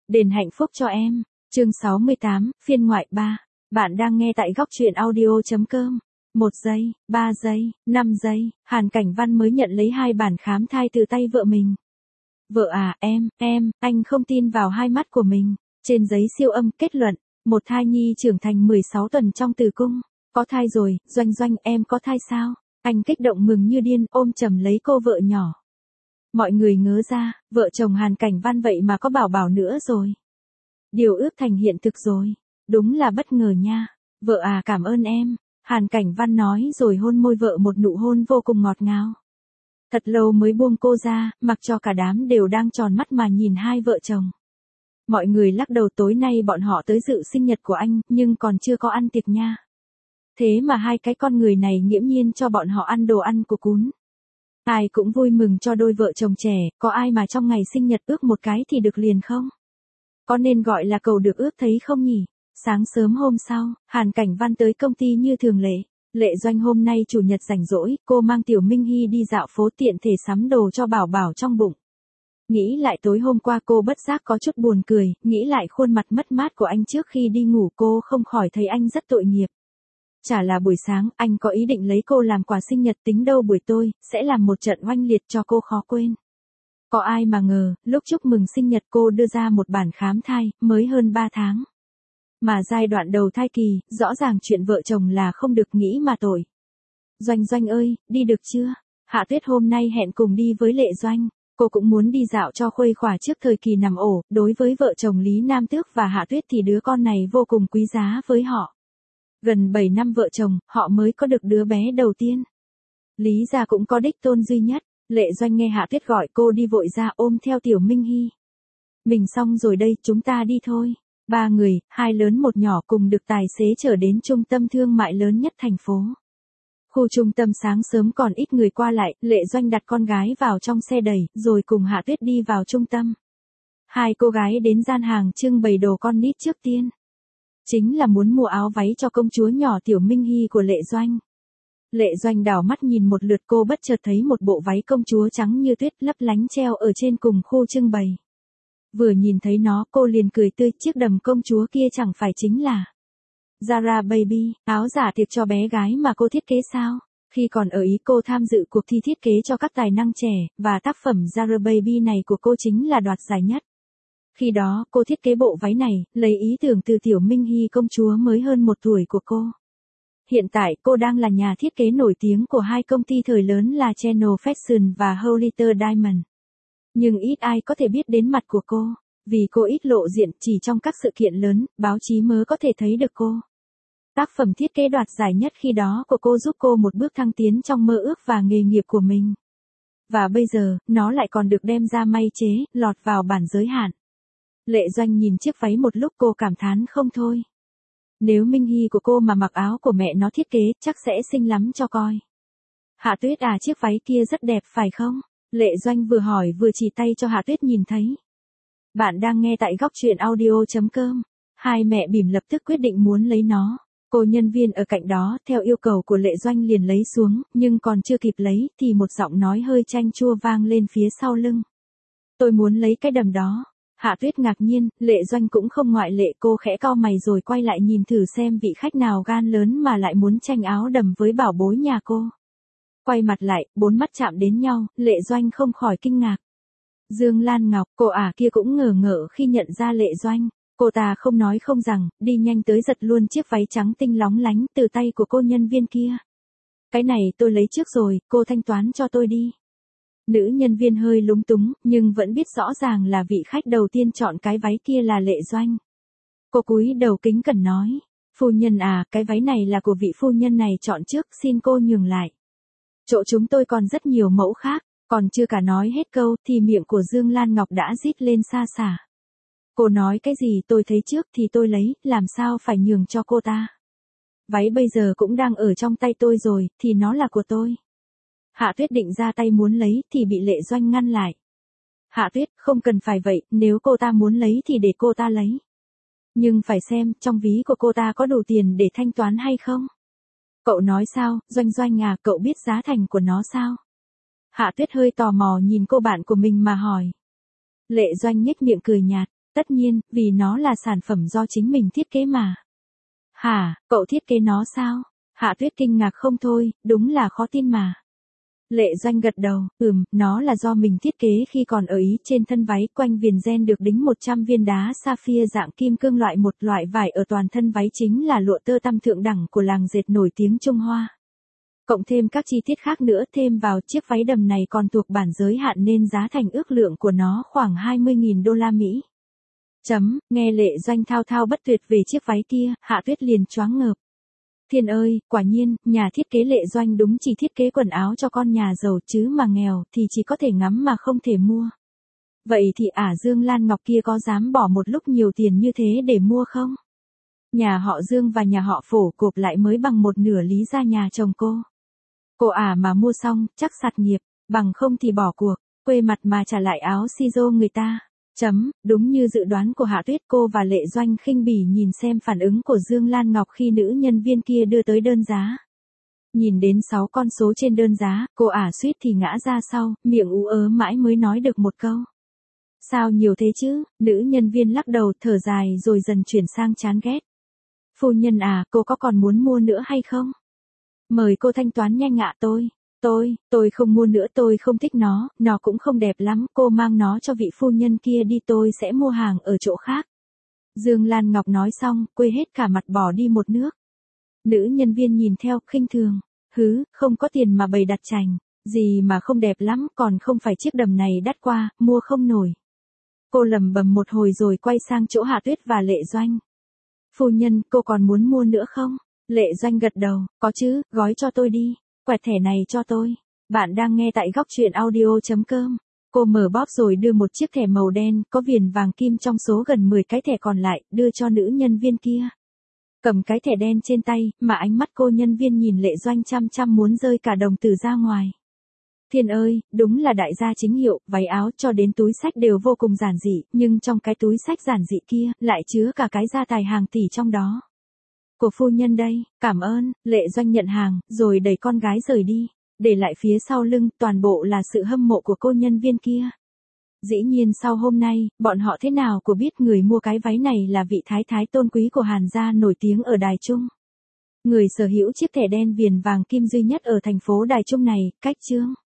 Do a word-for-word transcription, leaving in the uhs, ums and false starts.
Đền hạnh phúc cho em. Chương sáu mươi tám, phiên ngoại ba. Bạn đang nghe tại góc truyện audio chấm com. Một giây, ba giây, năm giây, Hàn Cảnh Văn mới nhận lấy hai bản khám thai từ tay vợ mình. Vợ à, em, em, anh không tin vào hai mắt của mình. Trên giấy siêu âm kết luận, một thai nhi trưởng thành mười sáu tuần trong tử cung. Có thai rồi, Doanh Doanh, em có thai sao? Anh kích động mừng như điên, ôm chầm lấy cô vợ nhỏ. Mọi người ngớ ra, vợ chồng Hàn Cảnh Văn vậy mà có bảo bảo nữa rồi. Điều ước thành hiện thực rồi. Đúng là bất ngờ nha. Vợ à, cảm ơn em. Hàn Cảnh Văn nói rồi hôn môi vợ một nụ hôn vô cùng ngọt ngào. Thật lâu mới buông cô ra, mặc cho cả đám đều đang tròn mắt mà nhìn hai vợ chồng. Mọi người lắc đầu, tối nay bọn họ tới dự sinh nhật của anh, nhưng còn chưa có ăn tiệc nha. Thế mà hai cái con người này nghiễm nhiên cho bọn họ ăn đồ ăn của cún. Ai cũng vui mừng cho đôi vợ chồng trẻ, có ai mà trong ngày sinh nhật ước một cái thì được liền không? Có nên gọi là cầu được ước thấy không nhỉ? Sáng sớm hôm sau, Hàn Cảnh Văn tới công ty như thường lệ. Lệ Doanh hôm nay chủ nhật rảnh rỗi, cô mang Tiểu Minh Hy đi dạo phố tiện thể sắm đồ cho bảo bảo trong bụng. Nghĩ lại tối hôm qua cô bất giác có chút buồn cười, nghĩ lại khuôn mặt mất mát của anh trước khi đi ngủ, cô không khỏi thấy anh rất tội nghiệp. Chả là buổi sáng, anh có ý định lấy cô làm quà sinh nhật, tính đâu buổi tối, sẽ làm một trận oanh liệt cho cô khó quên. Có ai mà ngờ, lúc chúc mừng sinh nhật cô đưa ra một bản khám thai, mới hơn ba tháng. Mà giai đoạn đầu thai kỳ, rõ ràng chuyện vợ chồng là không được nghĩ mà tội. Doanh Doanh ơi, đi được chưa? Hạ Tuyết hôm nay hẹn cùng đi với Lệ Doanh. Cô cũng muốn đi dạo cho khuây khỏa trước thời kỳ nằm ổ, đối với vợ chồng Lý Nam Tước và Hạ Tuyết thì đứa con này vô cùng quý giá với họ. Gần bảy năm vợ chồng, họ mới có được đứa bé đầu tiên. Lý gia cũng có đích tôn duy nhất. Lệ Doanh nghe Hạ Tuyết gọi cô đi vội ra ôm theo Tiểu Minh Hy. Mình xong rồi đây, chúng ta đi thôi. Ba người, hai lớn một nhỏ cùng được tài xế chở đến trung tâm thương mại lớn nhất thành phố. Khu trung tâm sáng sớm còn ít người qua lại, Lệ Doanh đặt con gái vào trong xe đẩy, rồi cùng Hạ Tuyết đi vào trung tâm. Hai cô gái đến gian hàng trưng bày đồ con nít trước tiên. Chính là muốn mua áo váy cho công chúa nhỏ Tiểu Minh Hy của Lệ Doanh. Lệ Doanh đảo mắt nhìn một lượt, cô bất chợt thấy một bộ váy công chúa trắng như tuyết lấp lánh treo ở trên cùng khu trưng bày. Vừa nhìn thấy nó, cô liền cười tươi, chiếc đầm công chúa kia chẳng phải chính là Zara Baby, áo giả tiệc cho bé gái mà cô thiết kế sao? Khi còn ở Ý cô tham dự cuộc thi thiết kế cho các tài năng trẻ, và tác phẩm Zara Baby này của cô chính là đoạt giải nhất. Khi đó, cô thiết kế bộ váy này, lấy ý tưởng từ Tiểu Minh Hy công chúa mới hơn một tuổi của cô. Hiện tại, cô đang là nhà thiết kế nổi tiếng của hai công ty thời lớn là Channel Fashion và Hollister Diamond. Nhưng ít ai có thể biết đến mặt của cô, vì cô ít lộ diện, chỉ trong các sự kiện lớn, báo chí mới có thể thấy được cô. Tác phẩm thiết kế đoạt giải nhất khi đó của cô giúp cô một bước thăng tiến trong mơ ước và nghề nghiệp của mình. Và bây giờ, nó lại còn được đem ra may chế, lọt vào bản giới hạn. Lệ Doanh nhìn chiếc váy một lúc, cô cảm thán không thôi. Nếu Minh Hy của cô mà mặc áo của mẹ nó thiết kế, chắc sẽ xinh lắm cho coi. Hạ Tuyết à, chiếc váy kia rất đẹp phải không? Lệ Doanh vừa hỏi vừa chỉ tay cho Hạ Tuyết nhìn thấy. Bạn đang nghe tại góc truyện audio chấm com. Hai mẹ bỉm lập tức quyết định muốn lấy nó. Cô nhân viên ở cạnh đó, theo yêu cầu của Lệ Doanh liền lấy xuống, nhưng còn chưa kịp lấy, thì một giọng nói hơi chanh chua vang lên phía sau lưng. Tôi muốn lấy cái đầm đó. Hạ Tuyết ngạc nhiên, Lệ Doanh cũng không ngoại lệ, cô khẽ cau mày rồi quay lại nhìn thử xem vị khách nào gan lớn mà lại muốn tranh áo đầm với bảo bối nhà cô. Quay mặt lại, bốn mắt chạm đến nhau, Lệ Doanh không khỏi kinh ngạc. Dương Lan Ngọc, cô ả kia cũng ngờ ngợ khi nhận ra Lệ Doanh. Cô ta không nói không rằng, đi nhanh tới giật luôn chiếc váy trắng tinh lóng lánh từ tay của cô nhân viên kia. Cái này tôi lấy trước rồi, cô thanh toán cho tôi đi. Nữ nhân viên hơi lúng túng, nhưng vẫn biết rõ ràng là vị khách đầu tiên chọn cái váy kia là Lệ Doanh. Cô cúi đầu kính cẩn nói, phu nhân à, cái váy này là của vị phu nhân này chọn trước, xin cô nhường lại. Chỗ chúng tôi còn rất nhiều mẫu khác, còn chưa cả nói hết câu thì miệng của Dương Lan Ngọc đã rít lên xa xả. Cô nói cái gì tôi thấy trước thì tôi lấy, làm sao phải nhường cho cô ta. Váy bây giờ cũng đang ở trong tay tôi rồi, thì nó là của tôi. Hạ Tuyết định ra tay muốn lấy thì bị Lệ Doanh ngăn lại. Hạ Tuyết, không cần phải vậy, nếu cô ta muốn lấy thì để cô ta lấy. Nhưng phải xem, trong ví của cô ta có đủ tiền để thanh toán hay không? Cậu nói sao, Doanh Doanh à, cậu biết giá thành của nó sao? Hạ Tuyết hơi tò mò nhìn cô bạn của mình mà hỏi. Lệ Doanh nhếch miệng cười nhạt, Tất nhiên, vì nó là sản phẩm do chính mình thiết kế mà. Hả, cậu thiết kế nó sao? Hạ Tuyết kinh ngạc không thôi, đúng là khó tin mà. Lệ Doanh gật đầu, ừm, nó là do mình thiết kế khi còn ở Ý. Trên thân váy quanh viền ren được đính một trăm viên đá sapphire dạng kim cương loại một. Loại vải ở toàn thân váy chính là lụa tơ tằm thượng đẳng của làng dệt nổi tiếng Trung Hoa. Cộng thêm các chi tiết khác nữa thêm vào, chiếc váy đầm này còn thuộc bản giới hạn nên giá thành ước lượng của nó khoảng hai mươi nghìn đô la Mỹ. Chấm, nghe Lệ Doanh thao thao bất tuyệt về chiếc váy kia, Hạ Tuyết liền choáng ngợp. Thiên ơi, quả nhiên, nhà thiết kế Lệ Doanh đúng chỉ thiết kế quần áo cho con nhà giàu chứ mà nghèo thì chỉ có thể ngắm mà không thể mua. Vậy thì ả Dương Lan Ngọc kia có dám bỏ một lúc nhiều tiền như thế để mua không? Nhà họ Dương và nhà họ Phổ gộp lại mới bằng một nửa lý gia nhà chồng cô. Cô ả mà mua xong, chắc sạt nghiệp, bằng không thì bỏ cuộc, quê mặt mà trả lại áo si-rô người ta. Chấm, đúng như dự đoán của Hạ Tuyết, cô và Lệ Doanh khinh bỉ nhìn xem phản ứng của Dương Lan Ngọc khi nữ nhân viên kia đưa tới đơn giá. Nhìn đến sáu con số trên đơn giá, cô ả suýt thì ngã ra sau, miệng ú ớ mãi mới nói được một câu. Sao nhiều thế chứ? Nữ nhân viên lắc đầu thở dài rồi dần chuyển sang chán ghét. Phu nhân à, cô có còn muốn mua nữa hay không? Mời cô thanh toán nhanh ạ. tôi. Tôi, tôi không mua nữa, tôi không thích nó, nó cũng không đẹp lắm, cô mang nó cho vị phu nhân kia đi, tôi sẽ mua hàng ở chỗ khác. Dương Lan Ngọc nói xong, quê hết cả mặt bỏ đi một nước. Nữ nhân viên nhìn theo, khinh thường. Hứ, không có tiền mà bày đặt chành, gì mà không đẹp lắm, còn không phải chiếc đầm này đắt quá, mua không nổi. Cô lầm bầm một hồi rồi quay sang chỗ Hạ Tuyết và Lệ Doanh. Phu nhân, cô còn muốn mua nữa không? Lệ Doanh gật đầu, có chứ, gói cho tôi đi. Quẹt thẻ này cho tôi. Bạn đang nghe tại góc truyện audio chấm com. Cô mở bóp rồi đưa một chiếc thẻ màu đen, có viền vàng kim trong số gần mười cái thẻ còn lại, đưa cho nữ nhân viên kia. Cầm cái thẻ đen trên tay, mà ánh mắt cô nhân viên nhìn Lệ Doanh chăm chăm muốn rơi cả đồng tử ra ngoài. Thiên ơi, đúng là đại gia chính hiệu, váy áo cho đến túi sách đều vô cùng giản dị, nhưng trong cái túi sách giản dị kia, lại chứa cả cái gia tài hàng tỷ trong đó. Của phu nhân đây, cảm ơn. Lệ Doanh nhận hàng, rồi đẩy con gái rời đi, để lại phía sau lưng toàn bộ là sự hâm mộ của cô nhân viên kia. Dĩ nhiên sau hôm nay, bọn họ thế nào của biết người mua cái váy này là vị thái thái tôn quý của Hàn gia nổi tiếng ở Đài Trung. Người sở hữu chiếc thẻ đen viền vàng kim duy nhất ở thành phố Đài Trung này, cách Trương